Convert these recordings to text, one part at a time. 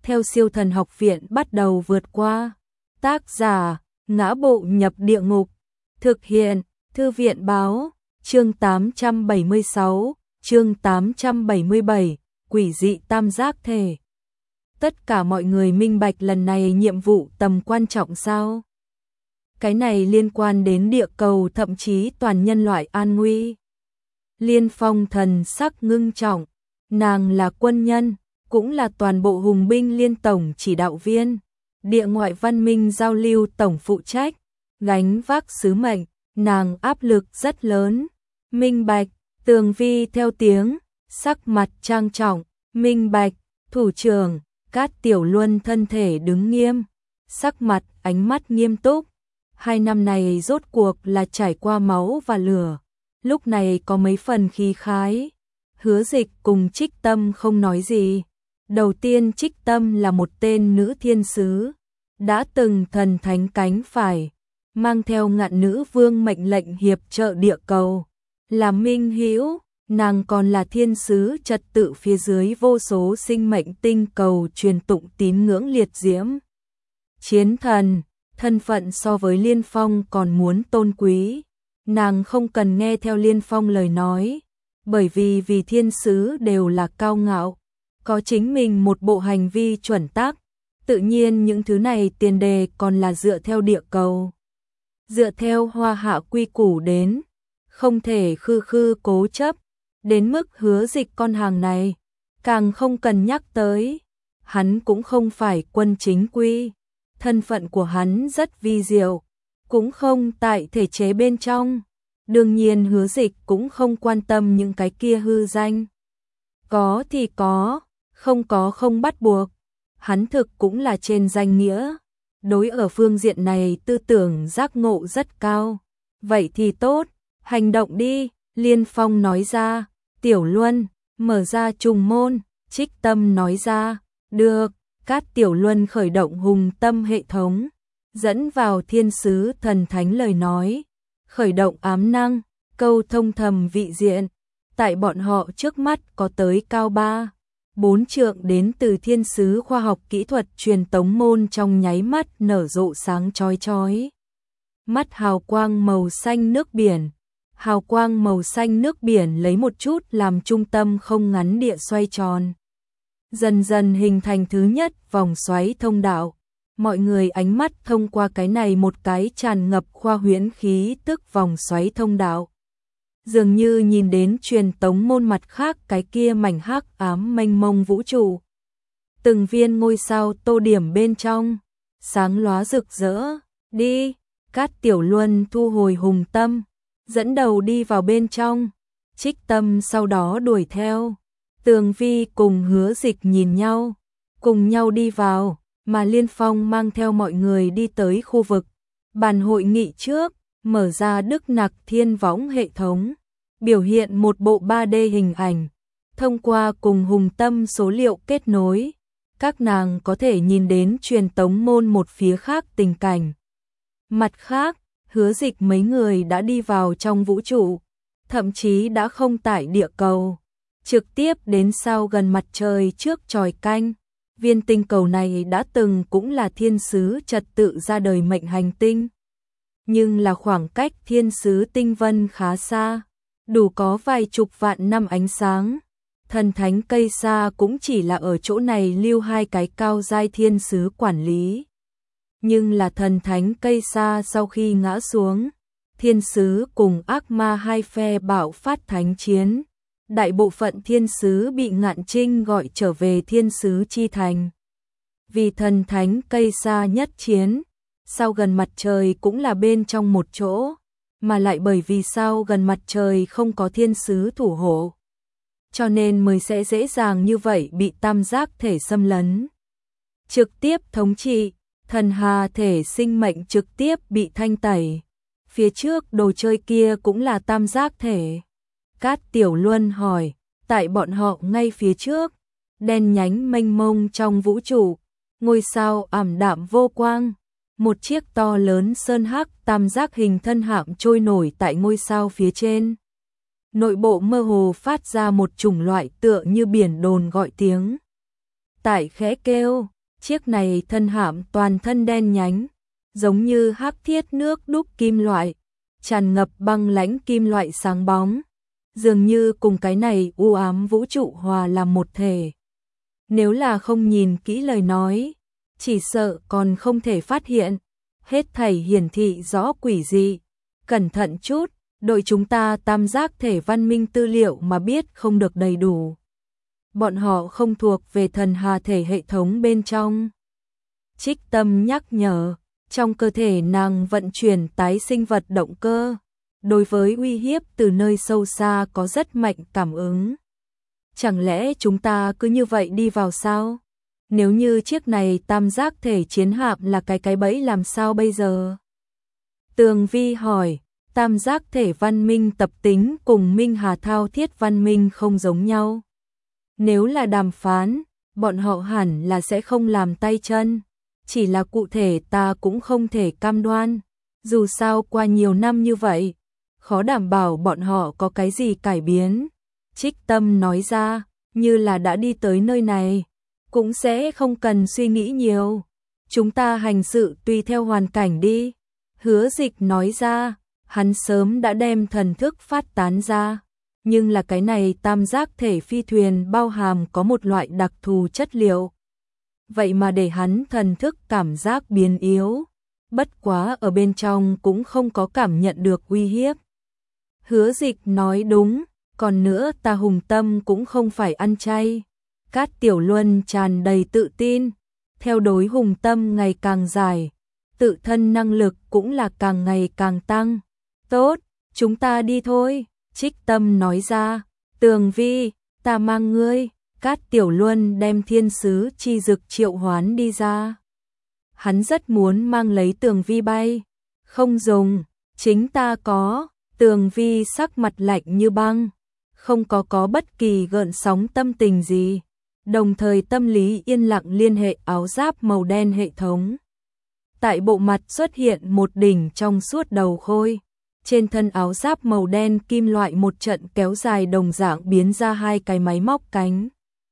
theo Siêu Thần Học Viện bắt đầu vượt qua. Tác giả: Ngã Bộ Nhập Địa Ngục. Thực hiện: Thư viện báo. Chương 876, chương 877, quỷ dị tam giác thể. Tất cả mọi người minh bạch lần này nhiệm vụ tầm quan trọng sao? Cái này liên quan đến địa cầu, thậm chí toàn nhân loại an nguy. Liên Phong thần sắc ngưng trọng, nàng là quân nhân, cũng là toàn bộ hùng binh liên tổng chỉ đạo viên, địa ngoại văn minh giao lưu tổng phụ trách, gánh vác sứ mệnh, nàng áp lực rất lớn. Minh bạch. Tường Vi theo tiếng, sắc mặt trang trọng. Minh bạch. Thủ trưởng. Cát Tiểu Luân thân thể đứng nghiêm, sắc mặt ánh mắt nghiêm túc. 2 năm này rốt cuộc là trải qua máu và lửa, lúc này có mấy phần khí khái. Hứa Dịch cùng Trích Tâm không nói gì. Đầu tiên, Trích Tâm là một tên nữ thiên sứ, đã từng thần thánh cánh phải, mang theo Ngạn Nữ Vương mệnh lệnh hiệp trợ địa cầu, là minh hữu. Nàng còn là thiên sứ trật tự phía dưới vô số sinh mệnh tinh cầu truyền tụng tín ngưỡng liệt diễm. Chiến thần, thân phận so với Liên Phong còn muốn tôn quý. Nàng không cần nghe theo Liên Phong lời nói, bởi vì thiên sứ đều là cao ngạo, có chính mình một bộ hành vi chuẩn tắc. Tự nhiên những thứ này tiền đề còn là dựa theo địa cầu, dựa theo hoa hạ quy củ đến, không thể khư cố chấp. Đến mức Hứa Dịch con hàng này, càng không cần nhắc tới. Hắn cũng không phải quân chính quy, thân phận của hắn rất vi diệu, cũng không tại thể chế bên trong. Đương nhiên Hứa Dịch cũng không quan tâm những cái kia hư danh. Có thì có, không có không bắt buộc. Hắn thực cũng là trên danh nghĩa. Đối ở phương diện này tư tưởng giác ngộ rất cao. Vậy thì tốt, hành động đi, Liên Phong nói ra. Tiểu Luân, mở ra trùng môn. Trích Tâm nói ra. Được. Cát Tiểu Luân khởi động hùng tâm hệ thống, dẫn vào thiên sứ thần thánh lời nói, khởi động ám năng, câu thông thầm vị diện. Tại bọn họ trước mắt có tới cao 3-4 trượng đến từ thiên sứ khoa học kỹ thuật truyền tống môn trong nháy mắt nở rộ sáng chói chói. Mắt hào quang màu xanh nước biển. Hào quang màu xanh nước biển lấy một chút làm trung tâm không ngắn địa xoay tròn, dần dần hình thành thứ nhất vòng xoáy thông đạo. Mọi người ánh mắt thông qua cái này một cái tràn ngập khoa huyễn khí tức vòng xoáy thông đạo, dường như nhìn đến truyền tống môn mặt khác cái kia mảnh hắc ám mênh mông vũ trụ. Từng viên ngôi sao tô điểm bên trong, sáng lóa rực rỡ. Đi. Cát Tiểu Luân thu hồi hùng tâm, dẫn đầu đi vào bên trong. Trích Tâm sau đó đuổi theo. Tường Vi cùng Hứa Dịch nhìn nhau, cùng nhau đi vào, mà Liên Phong mang theo mọi người đi tới khu vực bàn hội nghị trước, mở ra Đức Nặc Thiên Võng hệ thống, biểu hiện một bộ 3D hình ảnh. Thông qua cùng hùng tâm số liệu kết nối, các nàng có thể nhìn đến truyền tống môn một phía khác tình cảnh. Mặt khác, Hứa Dịch mấy người đã đi vào trong vũ trụ, thậm chí đã không tại địa cầu, trực tiếp đến sao gần mặt trời trước chòi canh. Viên tinh cầu này đã từng cũng là thiên sứ trật tự ra đời mệnh hành tinh, nhưng là khoảng cách thiên sứ tinh vân khá xa, đủ có vài chục vạn năm ánh sáng. Thần thánh cây sa cũng chỉ là ở chỗ này lưu 2 cái cao giai thiên sứ quản lý. Nhưng là thần thánh cây sa sau khi ngã xuống, thiên sứ cùng ác ma hai phe bạo phát thánh chiến. Đại bộ phận thiên sứ bị Ngạn Trinh gọi trở về thiên sứ chi thành. Vì thần thánh cây sa nhất chiến, sao gần mặt trời cũng là bên trong một chỗ, mà lại bởi vì sao gần mặt trời không có thiên sứ thủ hộ, cho nên mới sẽ dễ dàng như vậy bị tam giác thể xâm lấn, trực tiếp thống trị. Thần hà thể sinh mệnh trực tiếp bị thanh tẩy. Phía trước đồ chơi kia cũng là tam giác thể. Cát Tiểu Luân hỏi. Tại bọn họ ngay phía trước, đen nhánh mênh mông trong vũ trụ, ngôi sao ảm đạm vô quang, một chiếc to lớn sơn hắc tam giác hình thân hạm trôi nổi tại ngôi sao phía trên. Nội bộ mơ hồ phát ra một chủng loại tựa như biển đồn gọi tiếng. tại khẽ kêu, chiếc này thân hạm toàn thân đen nhánh, giống như hắc thiết nước đúc kim loại, tràn ngập băng lãnh kim loại sáng bóng, dường như cùng cái này u ám vũ trụ hòa làm một thể. Nếu là không nhìn kỹ lời nói, chỉ sợ còn không thể phát hiện, hết thảy hiển thị rõ quỷ dị. Cẩn thận chút, đội chúng ta tam giác thể văn minh tư liệu mà biết không được đầy đủ. Bọn họ không thuộc về thần hà thể hệ thống bên trong. Trích Tâm nhắc nhở, trong cơ thể nàng vận chuyển tái sinh vật động cơ, đối với uy hiếp từ nơi sâu xa có rất mạnh cảm ứng. Chẳng lẽ chúng ta cứ như vậy đi vào sao? Nếu như chiếc này tam giác thể chiến hạm là cái bẫy làm sao bây giờ? Tường Vi hỏi, tam giác thể văn minh tập tính cùng Minh Hà thao thiết văn minh không giống nhau. Nếu là đàm phán, bọn họ hẳn là sẽ không làm tay chân. Chỉ là cụ thể ta cũng không thể cam đoan. Dù sao qua nhiều năm như vậy, khó đảm bảo bọn họ có cái gì cải biến. Trích Tâm nói ra, như là đã đi tới nơi này, cũng sẽ không cần suy nghĩ nhiều. Chúng ta hành sự tùy theo hoàn cảnh đi. Hứa Dịch nói ra, hắn sớm đã đem thần thức phát tán ra. Nhưng là cái này tam giác thể phi thuyền bao hàm có một loại đặc thù chất liệu. Vậy mà để hắn thần thức cảm giác biến yếu. Bất quá ở bên trong cũng không có cảm nhận được uy hiếp. Hứa Dịch nói đúng, còn nữa ta hùng tâm cũng không phải ăn chay. Cát Tiểu Luân tràn đầy tự tin, theo đối hùng tâm ngày càng dài, tự thân năng lực cũng là càng ngày càng tăng. Tốt, chúng ta đi thôi, Trích Tâm nói ra, Tường Vi, ta mang ngươi. Cát Tiểu Luân đem thiên sứ chi dực triệu hoán đi ra. Hắn rất muốn mang lấy Tường Vi bay. Không dùng, chính ta có. Tường Vi sắc mặt lạnh như băng, không có bất kỳ gợn sóng tâm tình gì. Đồng thời tâm lý yên lặng liên hệ áo giáp màu đen hệ thống. Tại bộ mặt xuất hiện một đỉnh trong suốt đầu khôi. Trên thân áo giáp màu đen kim loại một trận kéo dài đồng dạng biến ra hai cái máy móc cánh.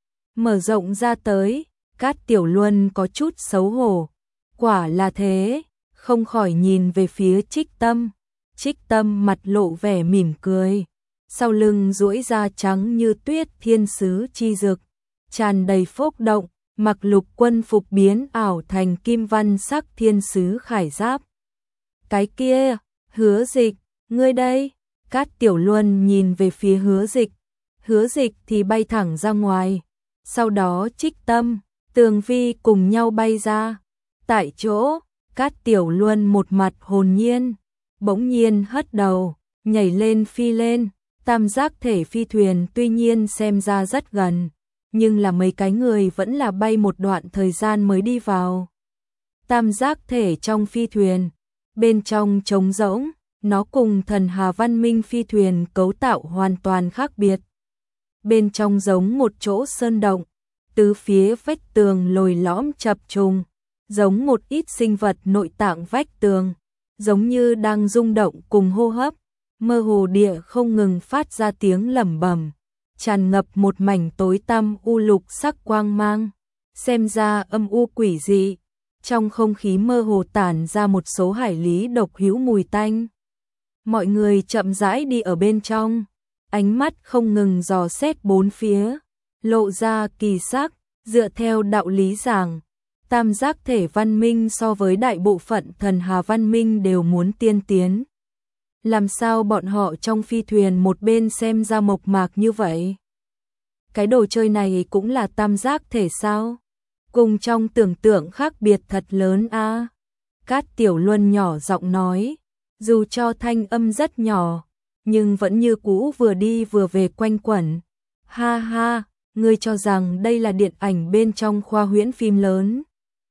Mở rộng ra tới, Cát Tiểu Luân có chút xấu hổ. Quả là thế, không khỏi nhìn về phía Trích Tâm. Trích Tâm mặt lộ vẻ mỉm cười. Sau lưng duỗi ra trắng như tuyết thiên sứ chi dực, tràn đầy phốc động, mặc lục quân phục biến ảo thành kim văn sắc thiên sứ khải giáp. Cái kia, Hứa Dịch, ngươi đây. Cát Tiểu Luân nhìn về phía Hứa Dịch. Hứa Dịch thì bay thẳng ra ngoài. Sau đó Trích Tâm, Tường Vi cùng nhau bay ra. Tại chỗ, Cát Tiểu Luân một mặt hồn nhiên, bỗng nhiên hất đầu, nhảy lên phi lên. Tam giác thể phi thuyền tuy nhiên xem ra rất gần, nhưng là mấy cái người vẫn là bay một đoạn thời gian mới đi vào. Tam giác thể trong phi thuyền, bên trong trống rỗng, nó cùng thần hà văn minh phi thuyền cấu tạo hoàn toàn khác biệt. Bên trong giống một chỗ sơn động, tứ phía vách tường lồi lõm chập trùng, giống một ít sinh vật nội tạng vách tường, giống như đang rung động cùng hô hấp, mơ hồ địa không ngừng phát ra tiếng lẩm bẩm, tràn ngập một mảnh tối tăm u lục sắc quang mang, xem ra âm u quỷ dị. Trong không khí mơ hồ tản ra một số hải lý độc hữu mùi tanh. Mọi người chậm rãi đi ở bên trong, ánh mắt không ngừng dò xét bốn phía, lộ ra kỳ sắc. Dựa theo đạo lý giảng, tam giác thể văn minh so với đại bộ phận thần hà văn minh đều muốn tiên tiến. Làm sao bọn họ trong phi thuyền một bên xem ra mộc mạc như vậy? Cái đồ chơi này cũng là tam giác thể sao? Cùng trong tưởng tượng khác biệt thật lớn a. Cát Tiểu Luân nhỏ giọng nói, dù cho thanh âm rất nhỏ, nhưng vẫn như cũ vừa đi vừa về quanh quẩn. Ha ha, ngươi cho rằng đây là điện ảnh bên trong khoa huyễn phim lớn.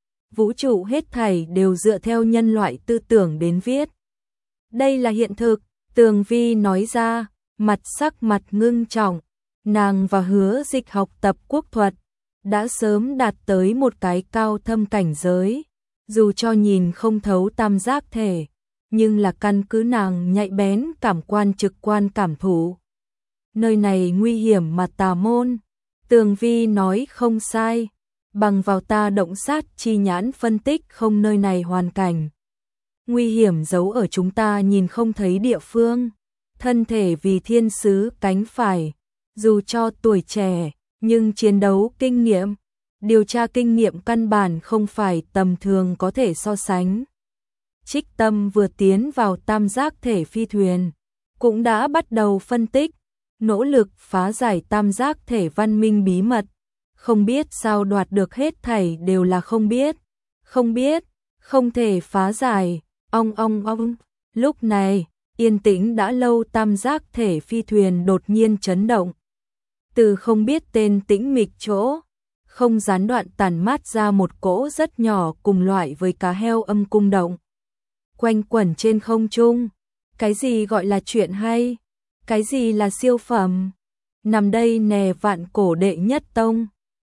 Vũ trụ hết thảy đều dựa theo nhân loại tư tưởng đến viết. Đây là hiện thực, Tường Vi nói ra, sắc mặt ngưng trọng. Nàng và Hứa Dịch học tập quốc thuật, đã sớm đạt tới một cái cao thâm cảnh giới. Dù cho nhìn không thấu tam giác thể, nhưng là căn cứ nàng nhạy bén cảm quan trực quan cảm thụ. Nơi này nguy hiểm mà tà môn. Tường Vi nói không sai. bằng vào ta động sát chi nhãn phân tích không nơi này hoàn cảnh. Nguy hiểm giấu ở chúng ta nhìn không thấy địa phương. Thân thể vì thiên sứ cánh phải, dù cho tuổi trẻ, nhưng chiến đấu kinh nghiệm, điều tra kinh nghiệm căn bản không phải tầm thường có thể so sánh. Trích Tâm vừa tiến vào tam giác thể phi thuyền, cũng đã bắt đầu phân tích, nỗ lực phá giải tam giác thể văn minh bí mật. Không biết sao đoạt được hết thảy đều là không biết, không thể phá giải, ong ong ong. Lúc này, yên tĩnh đã lâu tam giác thể phi thuyền đột nhiên chấn động. Từ không biết tên tĩnh mịch chỗ, không gián đoạn tản mát ra một cỗ rất nhỏ cùng loại với cá heo âm cung động. Quanh quẩn trên không trung, cái gì gọi là chuyện hay, cái gì là siêu phẩm. Nằm đây nè vạn cổ đệ nhất tông.